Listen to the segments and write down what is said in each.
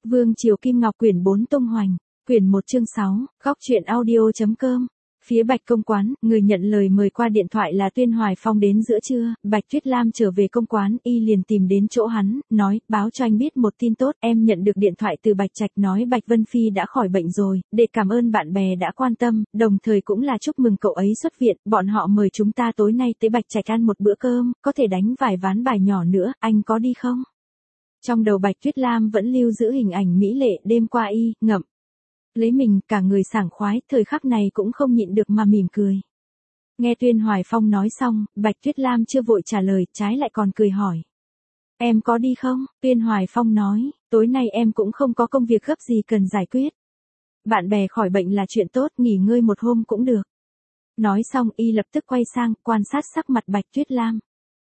Vương Triều Kim Ngọc quyển 4 tung hoành, quyển 1 chương 6, góc truyện audio.com. Phía Bạch Công quán, người nhận lời mời qua điện thoại là Tuyên Hoài Phong đến giữa trưa, Bạch Tuyết Lam trở về công quán, y liền tìm đến chỗ hắn, nói, báo cho anh biết một tin tốt, em nhận được điện thoại từ Bạch Trạch nói Bạch Vân Phi đã khỏi bệnh rồi, để cảm ơn bạn bè đã quan tâm, đồng thời cũng là chúc mừng cậu ấy xuất viện, bọn họ mời chúng ta tối nay tới Bạch Trạch ăn một bữa cơm, có thể đánh vài ván bài nhỏ nữa, anh có đi không? Trong đầu Bạch Tuyết Lam vẫn lưu giữ hình ảnh mỹ lệ đêm qua y, ngậm lấy mình, cả người sảng khoái, thời khắc này cũng không nhịn được mà mỉm cười. Nghe Tuyên Hoài Phong nói xong, Bạch Tuyết Lam chưa vội trả lời, trái lại còn cười hỏi. Em có đi không? Tuyên Hoài Phong nói, tối nay em cũng không có công việc gấp gì cần giải quyết. Bạn bè khỏi bệnh là chuyện tốt, nghỉ ngơi một hôm cũng được. Nói xong y lập tức quay sang, quan sát sắc mặt Bạch Tuyết Lam.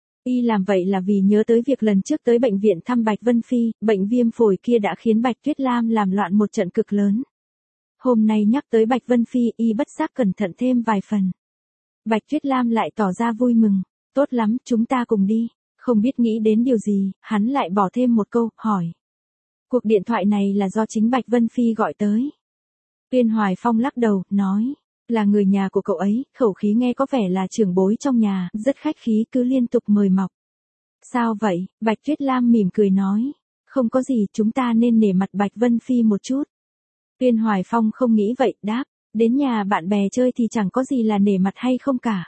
Y làm vậy là vì nhớ tới việc lần trước tới bệnh viện thăm Bạch Vân Phi, bệnh viêm phổi kia đã khiến Bạch Tuyết Lam làm loạn một trận cực lớn. Hôm nay nhắc tới Bạch Vân Phi, y bất giác cẩn thận thêm vài phần. Bạch Tuyết Lam lại tỏ ra vui mừng, tốt lắm, chúng ta cùng đi. Không biết nghĩ đến điều gì, hắn lại bỏ thêm một câu, hỏi. Cuộc điện thoại này là do chính Bạch Vân Phi gọi tới. Tuyên Hoài Phong lắc đầu, nói, là người nhà của cậu ấy, khẩu khí nghe có vẻ là trưởng bối trong nhà, rất khách khí cứ liên tục mời mọc. Sao vậy? Bạch Tuyết Lam mỉm cười nói, không có gì, chúng ta nên nể mặt Bạch Vân Phi một chút. Tuyên Hoài Phong không nghĩ vậy, đáp, đến nhà bạn bè chơi thì chẳng có gì là nể mặt hay không cả.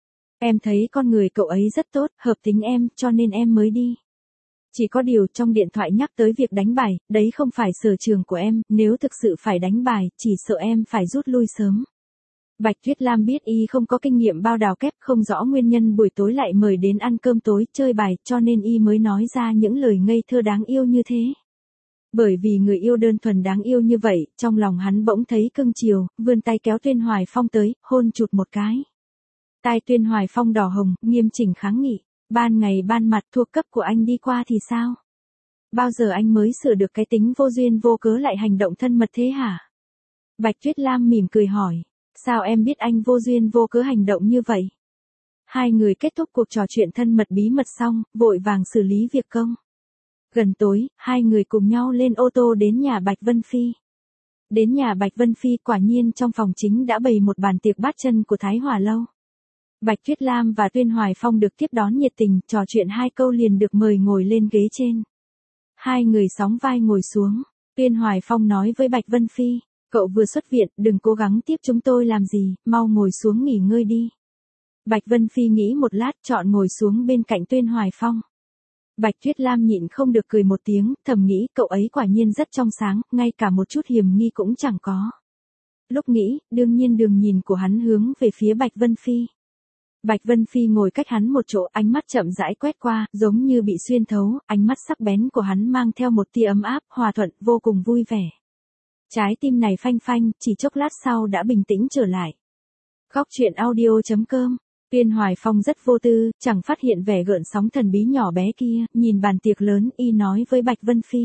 Em thấy con người cậu ấy rất tốt, hợp tính em, cho nên em mới đi. Chỉ có điều trong điện thoại nhắc tới việc đánh bài, đấy không phải sở trường của em, nếu thực sự phải đánh bài, chỉ sợ em phải rút lui sớm. Bạch Tuyết Lam biết y không có kinh nghiệm bao đào kép, không rõ nguyên nhân buổi tối lại mời đến ăn cơm tối, chơi bài, cho nên y mới nói ra những lời ngây thơ đáng yêu như thế. Bởi vì người yêu đơn thuần đáng yêu như vậy, trong lòng hắn bỗng thấy cưng chiều, vươn tay kéo Tuyên Hoài Phong tới, hôn chụt một cái. Tai Tuyên Hoài Phong đỏ hồng, nghiêm chỉnh kháng nghị, ban ngày ban mặt thuộc cấp của anh đi qua thì sao? Bao giờ anh mới sửa được cái tính vô duyên vô cớ lại hành động thân mật thế hả? Bạch Tuyết Lam mỉm cười hỏi, sao em biết anh vô duyên vô cớ hành động như vậy? Hai người kết thúc cuộc trò chuyện thân mật bí mật xong, vội vàng xử lý việc công. Gần tối, hai người cùng nhau lên ô tô đến nhà Bạch Vân Phi. Đến nhà Bạch Vân Phi, quả nhiên trong phòng chính đã bày một bàn tiệc bát chân của Thái Hòa Lâu. Bạch Tuyết Lam và Tuyên Hoài Phong được tiếp đón nhiệt tình, trò chuyện hai câu liền được mời ngồi lên ghế trên. Hai người sóng vai ngồi xuống, Tuyên Hoài Phong nói với Bạch Vân Phi, cậu vừa xuất viện, đừng cố gắng tiếp chúng tôi làm gì, mau ngồi xuống nghỉ ngơi đi. Bạch Vân Phi nghĩ một lát, chọn ngồi xuống bên cạnh Tuyên Hoài Phong. Bạch Tuyết Lam nhịn không được cười một tiếng, thầm nghĩ cậu ấy quả nhiên rất trong sáng, ngay cả một chút hiềm nghi cũng chẳng có. Lúc nghĩ, đương nhiên đường nhìn của hắn hướng về phía Bạch Vân Phi. Bạch Vân Phi ngồi cách hắn một chỗ, ánh mắt chậm rãi quét qua, giống như bị xuyên thấu, ánh mắt sắc bén của hắn mang theo một tia ấm áp, hòa thuận, vô cùng vui vẻ. Trái tim này phanh phanh, chỉ chốc lát sau đã bình tĩnh trở lại. Góc truyện audio.com. Tuyên Hoài Phong rất vô tư, chẳng phát hiện vẻ gợn sóng thần bí nhỏ bé kia, nhìn bàn tiệc lớn, y nói với Bạch Vân Phi.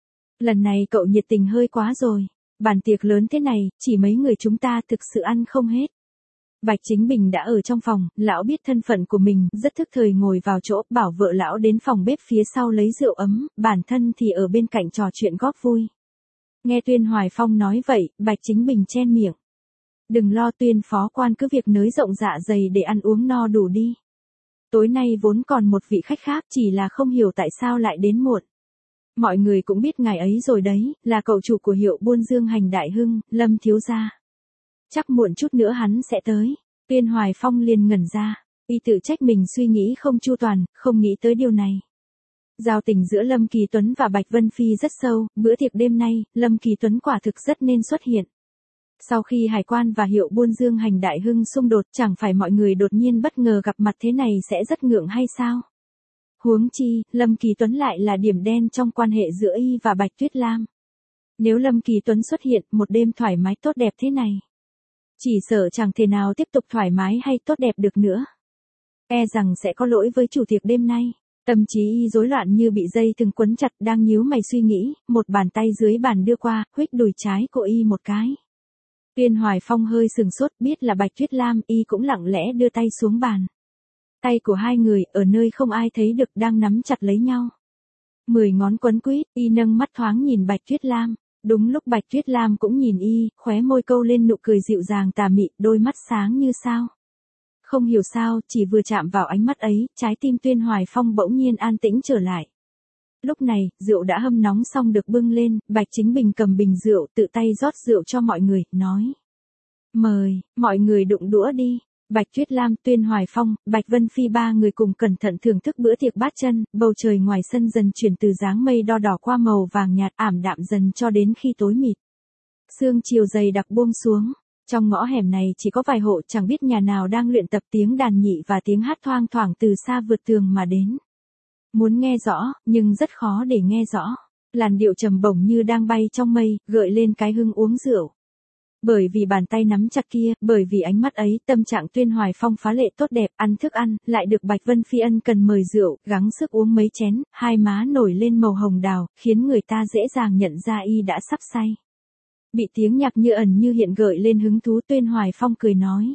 Lần này cậu nhiệt tình hơi quá rồi, bàn tiệc lớn thế này, chỉ mấy người chúng ta thực sự ăn không hết. Bạch Chính Bình đã ở trong phòng, lão biết thân phận của mình, rất thức thời ngồi vào chỗ, bảo vợ lão đến phòng bếp phía sau lấy rượu ấm, bản thân thì ở bên cạnh trò chuyện góp vui. Nghe Tuyên Hoài Phong nói vậy, Bạch Chính Bình chen miệng. Đừng lo, Tuyên phó quan cứ việc nới rộng dạ dày để ăn uống no đủ đi. Tối nay vốn còn một vị khách khác, chỉ là không hiểu tại sao lại đến muộn. Mọi người cũng biết ngài ấy rồi đấy, là cậu chủ của hiệu buôn Dương Hành Đại Hưng, Lâm thiếu gia. Chắc muộn chút nữa hắn sẽ tới. Tuyên Hoài Phong liền ngẩn ra, y tự trách mình suy nghĩ không chu toàn, không nghĩ tới điều này. Giao tình giữa Lâm Kỳ Tuấn và Bạch Vân Phi rất sâu, bữa tiệc đêm nay, Lâm Kỳ Tuấn quả thực rất nên xuất hiện. Sau khi Hải quan và hiệu buôn Dương Hành Đại Hưng xung đột, chẳng phải mọi người đột nhiên bất ngờ gặp mặt thế này sẽ rất ngượng hay sao? Huống chi, Lâm Kỳ Tuấn lại là điểm đen trong quan hệ giữa y và Bạch Tuyết Lam. Nếu Lâm Kỳ Tuấn xuất hiện, một đêm thoải mái tốt đẹp thế này, chỉ sợ chẳng thể nào tiếp tục thoải mái hay tốt đẹp được nữa. E rằng sẽ có lỗi với chủ tiệc đêm nay. Tâm trí y rối loạn như bị dây thừng quấn chặt, đang nhíu mày suy nghĩ, một bàn tay dưới bàn đưa qua, huých đùi trái của y một cái. Tuyên Hoài Phong hơi sừng sốt, biết là Bạch Tuyết Lam, y cũng lặng lẽ đưa tay xuống bàn. Tay của hai người, ở nơi không ai thấy được, đang nắm chặt lấy nhau. 10 ngón quấn quýt, y nâng mắt thoáng nhìn Bạch Tuyết Lam. Đúng lúc Bạch Tuyết Lam cũng nhìn y, khóe môi câu lên nụ cười dịu dàng tà mị, đôi mắt sáng như sao. Không hiểu sao, chỉ vừa chạm vào ánh mắt ấy, trái tim Tuyên Hoài Phong bỗng nhiên an tĩnh trở lại. Lúc này, rượu đã hâm nóng xong được bưng lên, Bạch Chính Bình cầm bình rượu tự tay rót rượu cho mọi người, nói. Mời, mọi người đụng đũa đi. Bạch Tuyết Lam, Tuyên Hoài Phong, Bạch Vân Phi ba người cùng cẩn thận thưởng thức bữa tiệc bát chân, bầu trời ngoài sân dần chuyển từ dáng mây đo đỏ qua màu vàng nhạt ảm đạm dần cho đến khi tối mịt. Sương chiều dày đặc buông xuống, trong ngõ hẻm này chỉ có vài hộ chẳng biết nhà nào đang luyện tập tiếng đàn nhị và tiếng hát thoang thoảng từ xa vượt tường mà đến. Muốn nghe rõ, nhưng rất khó để nghe rõ. Làn điệu trầm bổng như đang bay trong mây, gợi lên cái hưng uống rượu. Bởi vì bàn tay nắm chặt kia, bởi vì ánh mắt ấy, tâm trạng Tuyên Hoài Phong phá lệ tốt đẹp, ăn thức ăn, lại được Bạch Vân Phi ân cần mời rượu, gắng sức uống mấy chén, hai má nổi lên màu hồng đào, khiến người ta dễ dàng nhận ra y đã sắp say. Bị tiếng nhạc như ẩn như hiện gợi lên hứng thú, Tuyên Hoài Phong cười nói.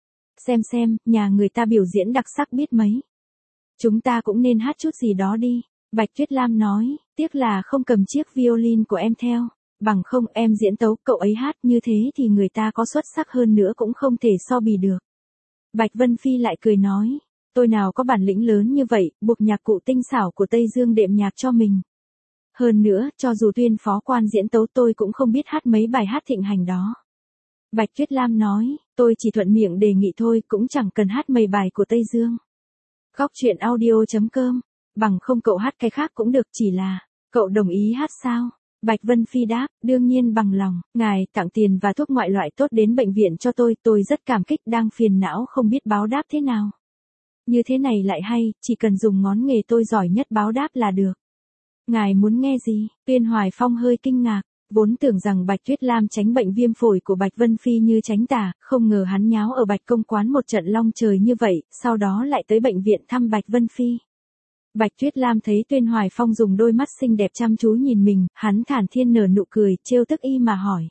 Xem, nhà người ta biểu diễn đặc sắc biết mấy. Chúng ta cũng nên hát chút gì đó đi. Bạch Tuyết Lam nói, tiếc là không cầm chiếc violin của em theo. Bằng không em diễn tấu, cậu ấy hát như thế thì người ta có xuất sắc hơn nữa cũng không thể so bì được. Bạch Vân Phi lại cười nói, tôi nào có bản lĩnh lớn như vậy, buộc nhạc cụ tinh xảo của Tây Dương đệm nhạc cho mình. Hơn nữa, cho dù Tuyên phó quan diễn tấu tôi cũng không biết hát mấy bài hát thịnh hành đó. Bạch Tuyết Lam nói, tôi chỉ thuận miệng đề nghị thôi, cũng chẳng cần hát mấy bài của Tây Dương. Góc truyện audio.com, bằng không cậu hát cái khác cũng được, chỉ là, cậu đồng ý hát sao? Bạch Vân Phi đáp, đương nhiên bằng lòng, ngài tặng tiền và thuốc ngoại loại tốt đến bệnh viện cho tôi rất cảm kích, đang phiền não không biết báo đáp thế nào. Như thế này lại hay, chỉ cần dùng ngón nghề tôi giỏi nhất báo đáp là được. Ngài muốn nghe gì? Tuyên Hoài Phong hơi kinh ngạc, vốn tưởng rằng Bạch Tuyết Lam tránh bệnh viêm phổi của Bạch Vân Phi như tránh tà, không ngờ hắn nháo ở Bạch Công Quán một trận long trời như vậy, sau đó lại tới bệnh viện thăm Bạch Vân Phi. Bạch Tuyết Lam thấy Tuyên Hoài Phong dùng đôi mắt xinh đẹp chăm chú nhìn mình, hắn thản nhiên nở nụ cười, trêu tức y mà hỏi.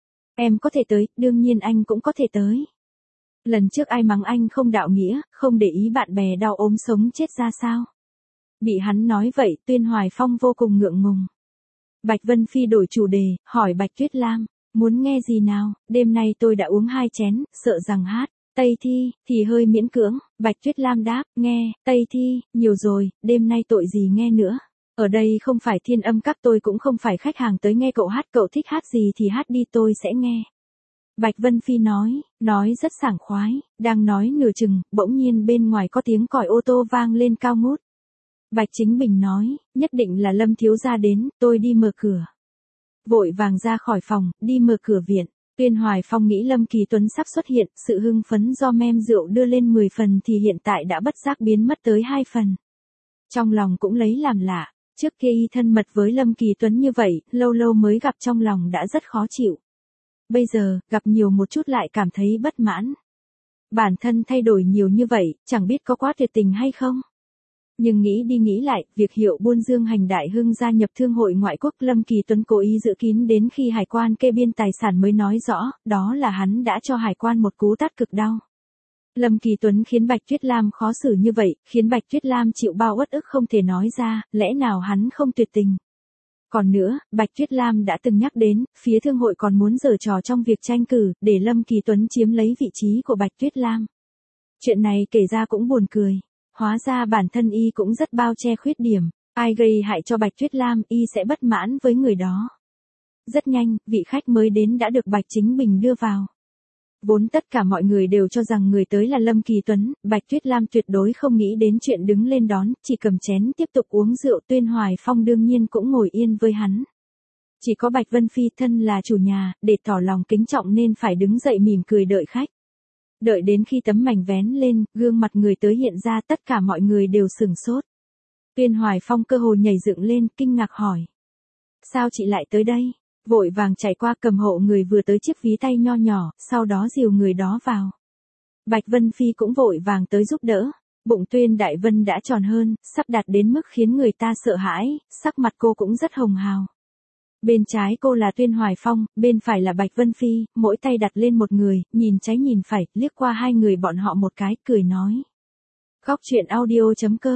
Em có thể tới, đương nhiên anh cũng có thể tới. Lần trước ai mắng anh không đạo nghĩa, không để ý bạn bè đau ốm sống chết ra sao? Bị hắn nói vậy, Tuyên Hoài Phong vô cùng ngượng ngùng. Bạch Vân Phi đổi chủ đề, hỏi Bạch Tuyết Lam, muốn nghe gì nào, đêm nay tôi đã uống 2 chén, sợ rằng hát Tây Thi thì hơi miễn cưỡng. Bạch Tuyết Lam đáp, nghe Tây Thi, nhiều rồi, đêm nay tội gì nghe nữa. Ở đây không phải Thiên Âm Các, tôi cũng không phải khách hàng tới nghe cậu hát, cậu thích hát gì thì hát đi, tôi sẽ nghe. Bạch Vân Phi nói rất sảng khoái, đang nói nửa chừng, bỗng nhiên bên ngoài có tiếng còi ô tô vang lên cao ngút. Bạch Chính Bình nói, nhất định là Lâm thiếu gia đến, tôi đi mở cửa. Vội vàng ra khỏi phòng, đi mở cửa viện. Tuyên Hoài Phong nghĩ Lâm Kỳ Tuấn sắp xuất hiện, sự hưng phấn do mem rượu đưa lên 10 phần thì hiện tại đã bất giác biến mất tới 2 phần. Trong lòng cũng lấy làm lạ, trước kia y thân mật với Lâm Kỳ Tuấn như vậy, lâu lâu mới gặp trong lòng đã rất khó chịu. Bây giờ, gặp nhiều một chút lại cảm thấy bất mãn. Bản thân thay đổi nhiều như vậy, chẳng biết có quá tuyệt tình hay không? Nhưng nghĩ đi nghĩ lại, việc Hiệu Buôn Dương Hành Đại Hưng gia nhập thương hội ngoại quốc, Lâm Kỳ Tuấn cố ý giữ kín đến khi hải quan kê biên tài sản mới nói rõ, đó là hắn đã cho hải quan một cú tát cực đau. Lâm Kỳ Tuấn khiến Bạch Tuyết Lam khó xử như vậy, khiến Bạch Tuyết Lam chịu bao uất ức không thể nói ra, lẽ nào hắn không tuyệt tình. Còn nữa, Bạch Tuyết Lam đã từng nhắc đến, phía thương hội còn muốn giở trò trong việc tranh cử, để Lâm Kỳ Tuấn chiếm lấy vị trí của Bạch Tuyết Lam. Chuyện này kể ra cũng buồn cười. Hóa ra bản thân y cũng rất bao che khuyết điểm, ai gây hại cho Bạch Tuyết Lam y sẽ bất mãn với người đó. Rất nhanh, vị khách mới đến đã được Bạch Chính Bình đưa vào. Vốn tất cả mọi người đều cho rằng người tới là Lâm Kỳ Tuấn, Bạch Tuyết Lam tuyệt đối không nghĩ đến chuyện đứng lên đón, chỉ cầm chén tiếp tục uống rượu. Tuyên Hoài Phong đương nhiên cũng ngồi yên với hắn. Chỉ có Bạch Vân Phi thân là chủ nhà, để tỏ lòng kính trọng nên phải đứng dậy mỉm cười đợi khách. Đợi đến khi tấm mảnh vén lên, gương mặt người tới hiện ra, tất cả mọi người đều sửng sốt. Tuyên Hoài Phong cơ hồ nhảy dựng lên, kinh ngạc hỏi. Sao chị lại tới đây? Vội vàng chạy qua cầm hộ người vừa tới chiếc ví tay nho nhỏ, sau đó dìu người đó vào. Bạch Vân Phi cũng vội vàng tới giúp đỡ. Bụng Tuyên Đại Vân đã tròn hơn, sắp đạt đến mức khiến người ta sợ hãi, sắc mặt cô cũng rất hồng hào. Bên trái cô là Tuyên Hoài Phong, bên phải là Bạch Vân Phi, mỗi tay đặt lên một người, nhìn trái nhìn phải, liếc qua hai người bọn họ một cái, cười nói. Góc truyện audio.com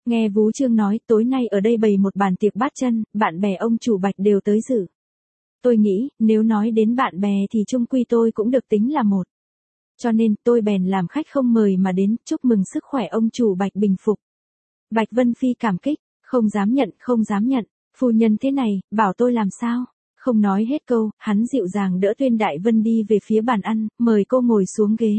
Nghe Vú Trương nói tối nay ở đây bày một bàn tiệc bát chân, bạn bè ông chủ Bạch đều tới dự. Tôi nghĩ, nếu nói đến bạn bè thì chung quy tôi cũng được tính là một. Cho nên tôi bèn làm khách không mời mà đến chúc mừng sức khỏe ông chủ Bạch bình phục. Bạch Vân Phi cảm kích, không dám nhận, phu nhân thế này, bảo tôi làm sao? Không nói hết câu, hắn dịu dàng đỡ Tuyên Đại Vân đi về phía bàn ăn, mời cô ngồi xuống ghế.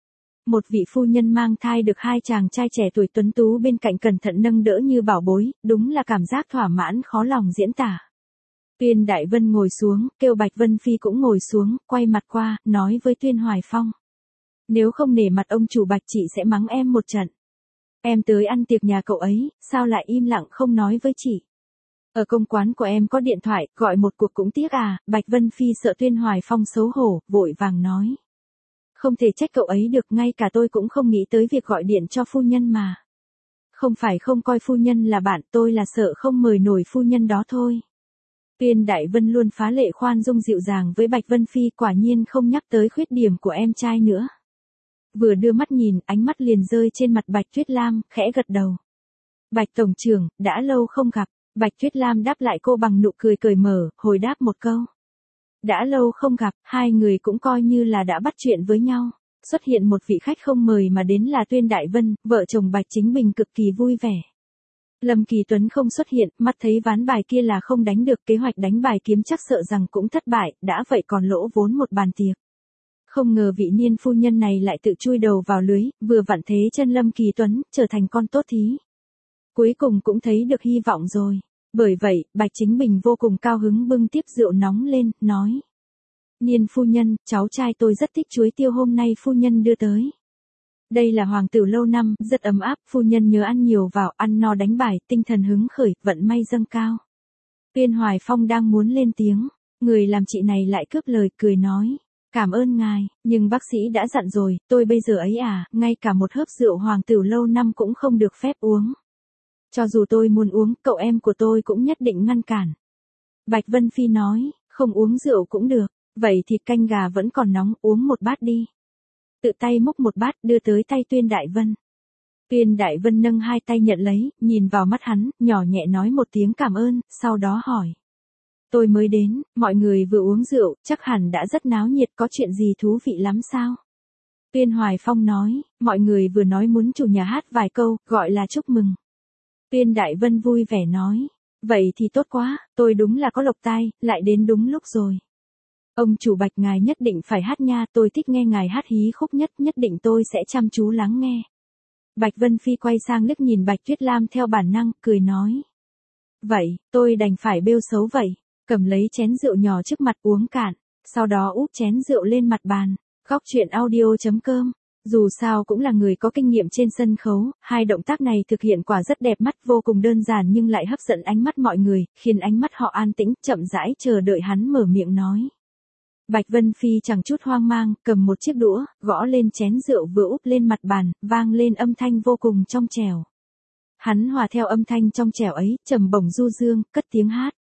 Một vị phu nhân mang thai được hai chàng trai trẻ tuổi tuấn tú bên cạnh cẩn thận nâng đỡ như bảo bối, đúng là cảm giác thỏa mãn khó lòng diễn tả. Tuyên Đại Vân ngồi xuống, kêu Bạch Vân Phi cũng ngồi xuống, quay mặt qua, nói với Tuyên Hoài Phong. Nếu không nể mặt ông chủ Bạch chị sẽ mắng em một trận. Em tới ăn tiệc nhà cậu ấy, sao lại im lặng không nói với chị? Ở công quán của em có điện thoại, gọi một cuộc cũng tiếc à? Bạch Vân Phi sợ Tuyên Hoài Phong xấu hổ, vội vàng nói. Không thể trách cậu ấy được, ngay cả tôi cũng không nghĩ tới việc gọi điện cho phu nhân mà. Không phải không coi phu nhân là bạn, tôi là sợ không mời nổi phu nhân đó thôi. Tuyên Đại Vân luôn phá lệ khoan dung dịu dàng với Bạch Vân Phi, quả nhiên không nhắc tới khuyết điểm của em trai nữa. Vừa đưa mắt nhìn, ánh mắt liền rơi trên mặt Bạch Tuyết Lam, khẽ gật đầu. Bạch Tổng trưởng, đã lâu không gặp. Bạch Tuyết Lam đáp lại cô bằng nụ cười cởi mở, hồi đáp một câu. Đã lâu không gặp, hai người cũng coi như là đã bắt chuyện với nhau. Xuất hiện một vị khách không mời mà đến là Tuyên Đại Vân, vợ chồng Bạch Chính Bình cực kỳ vui vẻ. Lâm Kỳ Tuấn không xuất hiện, mắt thấy ván bài kia là không đánh được, kế hoạch đánh bài kiếm chắc sợ rằng cũng thất bại, đã vậy còn lỗ vốn một bàn tiệc. Không ngờ vị niên phu nhân này lại tự chui đầu vào lưới, vừa vặn thế chân Lâm Kỳ Tuấn, trở thành con tốt thí. Cuối cùng cũng thấy được hy vọng rồi. Bởi vậy, Bạch Chính Bình vô cùng cao hứng bưng tiếp rượu nóng lên, nói. Niên phu nhân, cháu trai tôi rất thích chuối tiêu hôm nay phu nhân đưa tới. Đây là hoàng tử lâu năm, rất ấm áp, phu nhân nhớ ăn nhiều vào, ăn no đánh bài, tinh thần hứng khởi, vận may dâng cao. Tuyên Hoài Phong đang muốn lên tiếng, người làm chị này lại cướp lời, cười nói. Cảm ơn ngài, nhưng bác sĩ đã dặn rồi, tôi bây giờ ấy à, ngay cả một hớp rượu hoàng tử lâu năm cũng không được phép uống. Cho dù tôi muốn uống, cậu em của tôi cũng nhất định ngăn cản. Bạch Vân Phi nói, không uống rượu cũng được, vậy thì canh gà vẫn còn nóng, uống một bát đi. Tự tay múc một bát đưa tới tay Tuyên Đại Vân. Tuyên Đại Vân nâng hai tay nhận lấy, nhìn vào mắt hắn, nhỏ nhẹ nói một tiếng cảm ơn, sau đó hỏi. Tôi mới đến, mọi người vừa uống rượu, chắc hẳn đã rất náo nhiệt, có chuyện gì thú vị lắm sao? Tuyên Hoài Phong nói, mọi người vừa nói muốn chủ nhà hát vài câu, gọi là chúc mừng. Tuyên Đại Vân vui vẻ nói, vậy thì tốt quá, tôi đúng là có lộc tai, lại đến đúng lúc rồi. Ông chủ Bạch ngài nhất định phải hát nha, tôi thích nghe ngài hát hí khúc nhất, nhất định tôi sẽ chăm chú lắng nghe. Bạch Vân Phi quay sang liếc nhìn Bạch Tuyết Lam theo bản năng, cười nói. Vậy, tôi đành phải bêu xấu vậy, cầm lấy chén rượu nhỏ trước mặt uống cạn, sau đó úp chén rượu lên mặt bàn. Góc truyện audio.com. Dù sao cũng là người có kinh nghiệm trên sân khấu, hai động tác này thực hiện quả rất đẹp mắt, vô cùng đơn giản nhưng lại hấp dẫn ánh mắt mọi người, khiến ánh mắt họ an tĩnh, chậm rãi chờ đợi hắn mở miệng nói. Bạch Vân Phi chẳng chút hoang mang, cầm một chiếc đũa, gõ lên chén rượu vừa úp lên mặt bàn, vang lên âm thanh vô cùng trong trẻo. Hắn hòa theo âm thanh trong trẻo ấy, trầm bổng du dương, cất tiếng hát.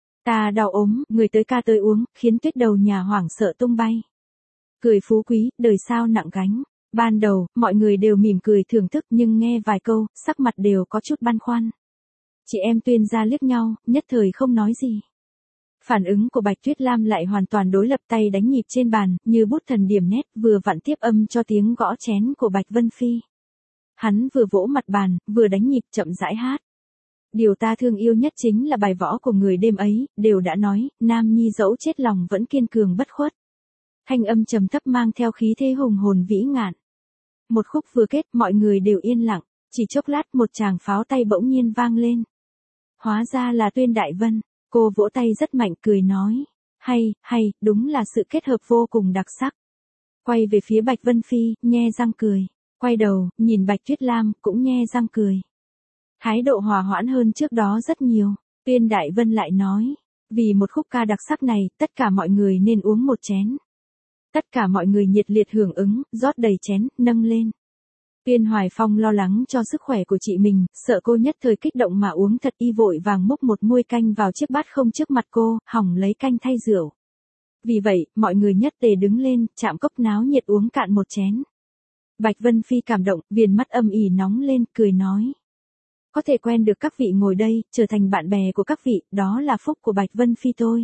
Ta đau ốm, người tới ca tới uống, khiến tuyết đầu nhà hoảng sợ tung bay. Cười phú quý, đời sao nặng gánh. Ban đầu, mọi người đều mỉm cười thưởng thức nhưng nghe vài câu, sắc mặt đều có chút băn khoăn. Chị em Tuyên ra liếc nhau, nhất thời không nói gì. Phản ứng của Bạch Tuyết Lam lại hoàn toàn đối lập, tay đánh nhịp trên bàn, như bút thần điểm nét, vừa vặn tiếp âm cho tiếng gõ chén của Bạch Vân Phi. Hắn vừa vỗ mặt bàn, vừa đánh nhịp chậm rãi hát. Điều ta thương yêu nhất chính là bài võ của người đêm ấy, đều đã nói, nam nhi dẫu chết lòng vẫn kiên cường bất khuất. Thanh âm trầm thấp mang theo khí thế hùng hồn vĩ ngạn. Một khúc vừa kết, mọi người đều yên lặng, chỉ chốc lát một tràng pháo tay bỗng nhiên vang lên. Hóa ra là Tuyên Đại Vân, cô vỗ tay rất mạnh cười nói, hay, đúng là sự kết hợp vô cùng đặc sắc. Quay về phía Bạch Vân Phi, nhe răng cười, quay đầu, nhìn Bạch Tuyết Lam, cũng nhe răng cười. Thái độ hòa hoãn hơn trước đó rất nhiều, Tuyên Đại Vân lại nói, vì một khúc ca đặc sắc này, tất cả mọi người nên uống một chén. Tất cả mọi người nhiệt liệt hưởng ứng, rót đầy chén, nâng lên. Tuyên Hoài Phong lo lắng cho sức khỏe của chị mình, sợ cô nhất thời kích động mà uống thật, y vội vàng múc một muôi canh vào chiếc bát không trước mặt cô, hỏng lấy canh thay rượu. Vì vậy, mọi người nhất tề đứng lên, chạm cốc náo nhiệt uống cạn một chén. Bạch Vân Phi cảm động, viền mắt âm ỉ nóng lên, cười nói. Có thể quen được các vị ngồi đây, trở thành bạn bè của các vị, đó là phúc của Bạch Vân Phi tôi.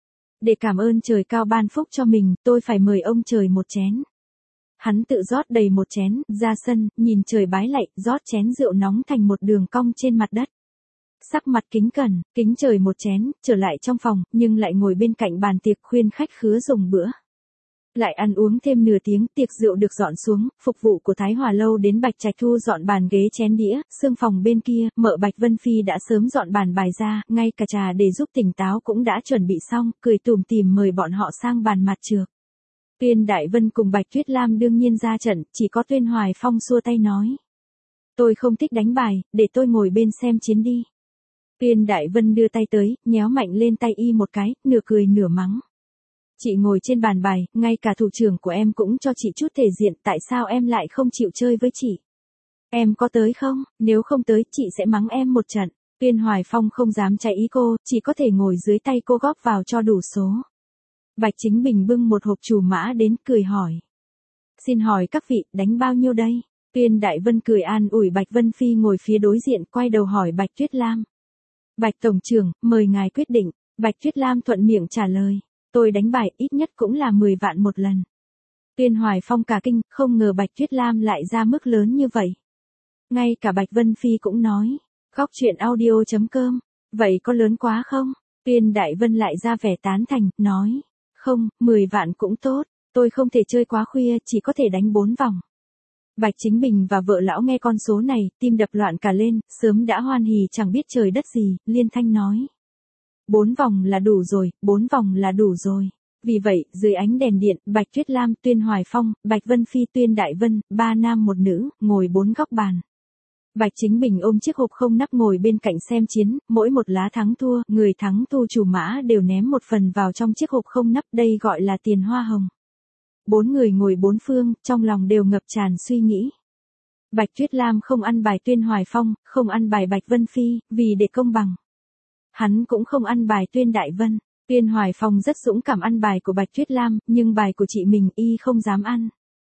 Để cảm ơn trời cao ban phúc cho mình, tôi phải mời ông trời một chén. Hắn tự rót đầy một chén, ra sân, nhìn trời bái lạy, rót chén rượu nóng thành một đường cong trên mặt đất. Sắc mặt kính cẩn, kính trời một chén, trở lại trong phòng, nhưng lại ngồi bên cạnh bàn tiệc khuyên khách khứa dùng bữa. Lại ăn uống thêm nửa tiếng, tiệc rượu được dọn xuống, phục vụ của Thái Hòa Lâu đến Bạch Trạch thu dọn bàn ghế chén đĩa, xương phòng bên kia, mợ Bạch Vân Phi đã sớm dọn bàn bài ra, ngay cả trà để giúp tỉnh táo cũng đã chuẩn bị xong, cười tủm tỉm mời bọn họ sang bàn mặt trược. Tuyên Đại Vân cùng Bạch Tuyết Lam đương nhiên ra trận, chỉ có Tuyên Hoài Phong xua tay nói. Tôi không thích đánh bài, để tôi ngồi bên xem chiến đi. Tuyên Đại Vân đưa tay tới, nhéo mạnh lên tay y một cái, nửa cười nửa mắng. Chị ngồi trên bàn bài, ngay cả thủ trưởng của em cũng cho chị chút thể diện, tại sao em lại không chịu chơi với chị? Em có tới không? Nếu không tới, chị sẽ mắng em một trận. Tuyên Hoài Phong không dám chạy ý cô, chỉ có thể ngồi dưới tay cô góp vào cho đủ số. Bạch Chính Bình bưng một hộp trù mã đến, cười hỏi. Xin hỏi các vị, đánh bao nhiêu đây? Tuyên Đại Vân cười an ủi Bạch Vân Phi ngồi phía đối diện, quay đầu hỏi Bạch Tuyết Lam. Bạch Tổng trưởng, mời ngài quyết định. Bạch Tuyết Lam thuận miệng trả lời. Tôi đánh bài ít nhất cũng là 10 vạn một lần. Tuyên Hoài Phong cả kinh, không ngờ Bạch Tuyết Lam lại ra mức lớn như vậy. Ngay cả Bạch Vân Phi cũng nói. Góc chuyện audio.com. Vậy có lớn quá không? Tuyên Đại Vân lại ra vẻ tán thành, nói. Không, 10 vạn cũng tốt. Tôi không thể chơi quá khuya, chỉ có thể đánh 4 vòng. Bạch Chính Bình và vợ lão nghe con số này, tim đập loạn cả lên, sớm đã hoan hỉ chẳng biết trời đất gì, liên thanh nói. 4 vòng là đủ rồi, 4 vòng là đủ rồi. Vì vậy, dưới ánh đèn điện, Bạch Tuyết Lam, Tuyên Hoài Phong, Bạch Vân Phi, Tuyên Đại Vân, 3 nam một nữ, ngồi 4 góc bàn. Bạch Chính Bình ôm chiếc hộp không nắp ngồi bên cạnh xem chiến, mỗi một lá thắng thua, người thắng thu chủ mã đều ném một phần vào trong chiếc hộp không nắp, đây gọi là tiền hoa hồng. 4 người ngồi 4 phương, trong lòng đều ngập tràn suy nghĩ. Bạch Tuyết Lam không ăn bài Tuyên Hoài Phong, không ăn bài Bạch Vân Phi, vì để công bằng. Hắn cũng không ăn bài Tuyên Đại Vân. Tuyên Hoài Phong rất dũng cảm ăn bài của Bạch Tuyết Lam, nhưng bài của chị mình y không dám ăn.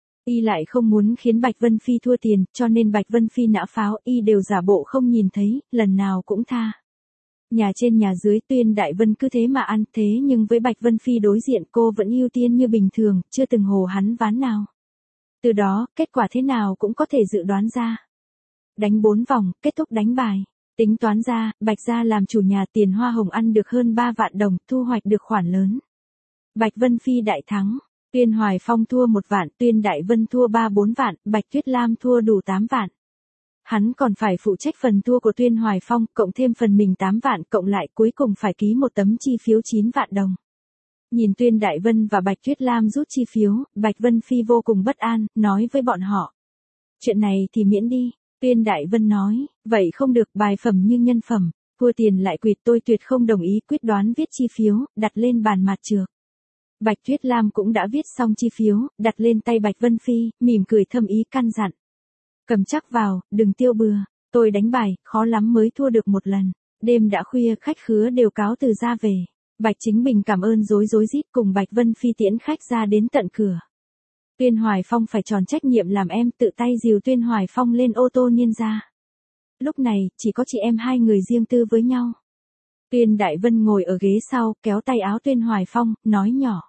Y lại không muốn khiến Bạch Vân Phi thua tiền, cho nên Bạch Vân Phi nã pháo y đều giả bộ không nhìn thấy, lần nào cũng tha. Nhà trên nhà dưới Tuyên Đại Vân cứ thế mà ăn, thế nhưng với Bạch Vân Phi đối diện cô vẫn ưu tiên như bình thường, chưa từng hồ hắn ván nào. Từ đó, kết quả thế nào cũng có thể dự đoán ra. Đánh 4 vòng, kết thúc đánh bài. Tính toán ra, Bạch gia làm chủ nhà tiền hoa hồng ăn được hơn 3 vạn đồng, thu hoạch được khoản lớn. Bạch Vân Phi đại thắng. Tuyên Hoài Phong thua 1 vạn, Tuyên Đại Vân thua 3-4 vạn, Bạch Tuyết Lam thua đủ 8 vạn. Hắn còn phải phụ trách phần thua của Tuyên Hoài Phong, cộng thêm phần mình 8 vạn, cộng lại cuối cùng phải ký một tấm chi phiếu 9 vạn đồng. Nhìn Tuyên Đại Vân và Bạch Tuyết Lam rút chi phiếu, Bạch Vân Phi vô cùng bất an, nói với bọn họ. Chuyện này thì miễn đi. Tuyên Đại Vân nói, vậy không được, bài phẩm như nhân phẩm, thua tiền lại quỵt, tôi tuyệt không đồng ý, quyết đoán viết chi phiếu, đặt lên bàn mặt trược. Bạch Tuyết Lam cũng đã viết xong chi phiếu, đặt lên tay Bạch Vân Phi, mỉm cười thâm ý căn dặn. Cầm chắc vào, đừng tiêu bừa, tôi đánh bài, khó lắm mới thua được một lần. Đêm đã khuya, khách khứa đều cáo từ ra về. Bạch Chính Bình cảm ơn rối rít cùng Bạch Vân Phi tiễn khách ra đến tận cửa. Tuyên Hoài Phong phải tròn trách nhiệm làm em, tự tay dìu Tuyên Hoài Phong lên ô tô niên ra. Lúc này, chỉ có chị em hai người riêng tư với nhau. Tuyên Đại Vân ngồi ở ghế sau, kéo tay áo Tuyên Hoài Phong, nói nhỏ.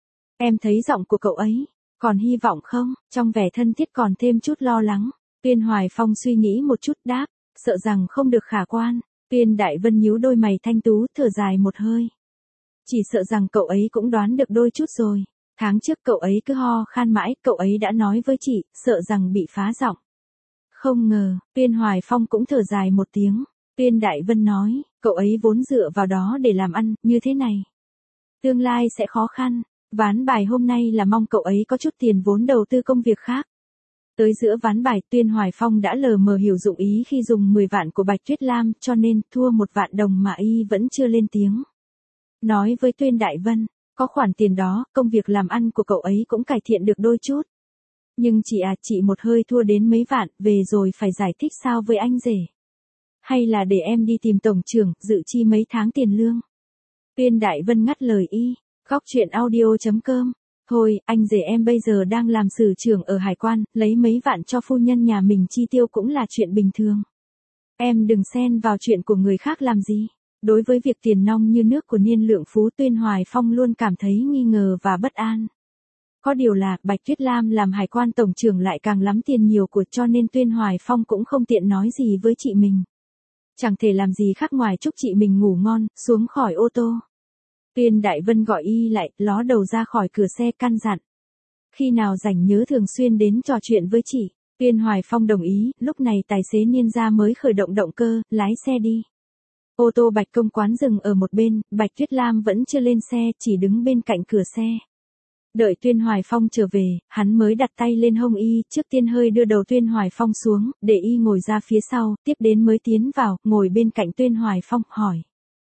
Em thấy giọng của cậu ấy, còn hy vọng không? Trong vẻ thân thiết còn thêm chút lo lắng. Tuyên Hoài Phong suy nghĩ một chút đáp, sợ rằng không được khả quan. Tuyên Đại Vân nhíu đôi mày thanh tú, thở dài một hơi. Chỉ sợ rằng cậu ấy cũng đoán được đôi chút rồi. Tháng trước cậu ấy cứ ho khan mãi, cậu ấy đã nói với chị, sợ rằng bị phá giọng. Không ngờ, Tuyên Hoài Phong cũng thở dài một tiếng. Tuyên Đại Vân nói, cậu ấy vốn dựa vào đó để làm ăn, như thế này. Tương lai sẽ khó khăn, ván bài hôm nay là mong cậu ấy có chút tiền vốn đầu tư công việc khác. Tới giữa ván bài, Tuyên Hoài Phong đã lờ mờ hiểu dụng ý khi dùng 10 vạn của Bạch Tuyết Lam, cho nên thua 1 vạn đồng mà y vẫn chưa lên tiếng. Nói với Tuyên Đại Vân, có khoản tiền đó, công việc làm ăn của cậu ấy cũng cải thiện được đôi chút. Nhưng chị một hơi thua đến mấy vạn, về rồi phải giải thích sao với anh rể? Hay là để em đi tìm tổng trưởng, dự chi mấy tháng tiền lương? Tuyên Đại Vân ngắt lời y, góc chuyện audio.com. Thôi, anh rể em bây giờ đang làm sử trưởng ở hải quan, lấy mấy vạn cho phu nhân nhà mình chi tiêu cũng là chuyện bình thường. Em đừng xen vào chuyện của người khác làm gì. Đối với việc tiền nong như nước của Niên Lượng Phú, Tuyên Hoài Phong luôn cảm thấy nghi ngờ và bất an. Có điều là, Bạch Tuyết Lam làm hải quan tổng trưởng lại càng lắm tiền nhiều của, cho nên Tuyên Hoài Phong cũng không tiện nói gì với chị mình. Chẳng thể làm gì khác ngoài chúc chị mình ngủ ngon, xuống khỏi ô tô. Tuyên Đại Vân gọi y lại, ló đầu ra khỏi cửa xe căn dặn. Khi nào rảnh nhớ thường xuyên đến trò chuyện với chị. Tuyên Hoài Phong đồng ý, lúc này tài xế Niên gia mới khởi động động cơ, lái xe đi. Ô tô Bạch Công Quán dừng ở một bên, Bạch Tuyết Lam vẫn chưa lên xe, chỉ đứng bên cạnh cửa xe. Đợi Tuyên Hoài Phong trở về, hắn mới đặt tay lên hông y, trước tiên hơi đưa đầu Tuyên Hoài Phong xuống, để y ngồi ra phía sau, tiếp đến mới tiến vào, ngồi bên cạnh Tuyên Hoài Phong, hỏi.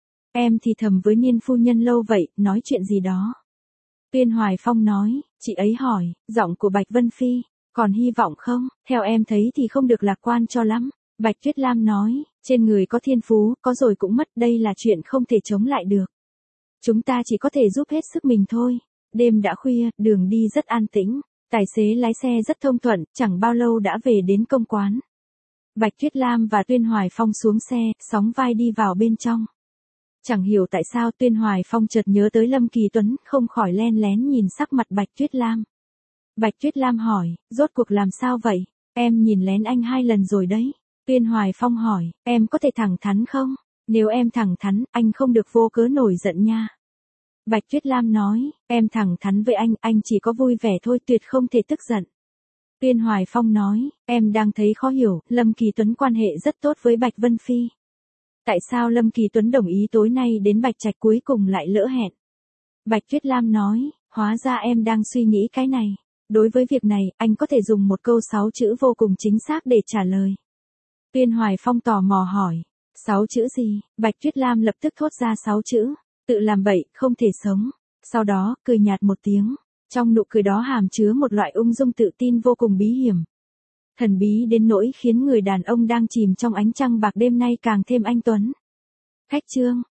Em thì thầm với Niên phu nhân lâu vậy, nói chuyện gì đó. Tuyên Hoài Phong nói, chị ấy hỏi, giọng của Bạch Vân Phi, còn hy vọng không, theo em thấy thì không được lạc quan cho lắm. Bạch Tuyết Lam nói, trên người có thiên phú, có rồi cũng mất, đây là chuyện không thể chống lại được. Chúng ta chỉ có thể giúp hết sức mình thôi. Đêm đã khuya, đường đi rất an tĩnh, tài xế lái xe rất thông thuận, chẳng bao lâu đã về đến công quán. Bạch Tuyết Lam và Tuyên Hoài Phong xuống xe, sóng vai đi vào bên trong. Chẳng hiểu tại sao Tuyên Hoài Phong chợt nhớ tới Lâm Kỳ Tuấn, không khỏi len lén nhìn sắc mặt Bạch Tuyết Lam. Bạch Tuyết Lam hỏi, rốt cuộc làm sao vậy? Em nhìn lén anh 2 lần rồi đấy. Tuyên Hoài Phong hỏi, em có thể thẳng thắn không? Nếu em thẳng thắn, anh không được vô cớ nổi giận nha. Bạch Tuyết Lam nói, em thẳng thắn với anh chỉ có vui vẻ thôi, tuyệt không thể tức giận. Tuyên Hoài Phong nói, em đang thấy khó hiểu, Lâm Kỳ Tuấn quan hệ rất tốt với Bạch Vân Phi. Tại sao Lâm Kỳ Tuấn đồng ý tối nay đến Bạch Trạch cuối cùng lại lỡ hẹn? Bạch Tuyết Lam nói, hóa ra em đang suy nghĩ cái này. Đối với việc này, anh có thể dùng một câu 6 chữ vô cùng chính xác để trả lời. Tuyên Hoài Phong tò mò hỏi, 6 chữ gì? Bạch Tuyết Lam lập tức thốt ra 6 chữ, tự làm bậy, không thể sống. Sau đó, cười nhạt một tiếng. Trong nụ cười đó hàm chứa một loại ung dung tự tin vô cùng bí hiểm. Thần bí đến nỗi khiến người đàn ông đang chìm trong ánh trăng bạc đêm nay càng thêm anh tuấn. Khách trương,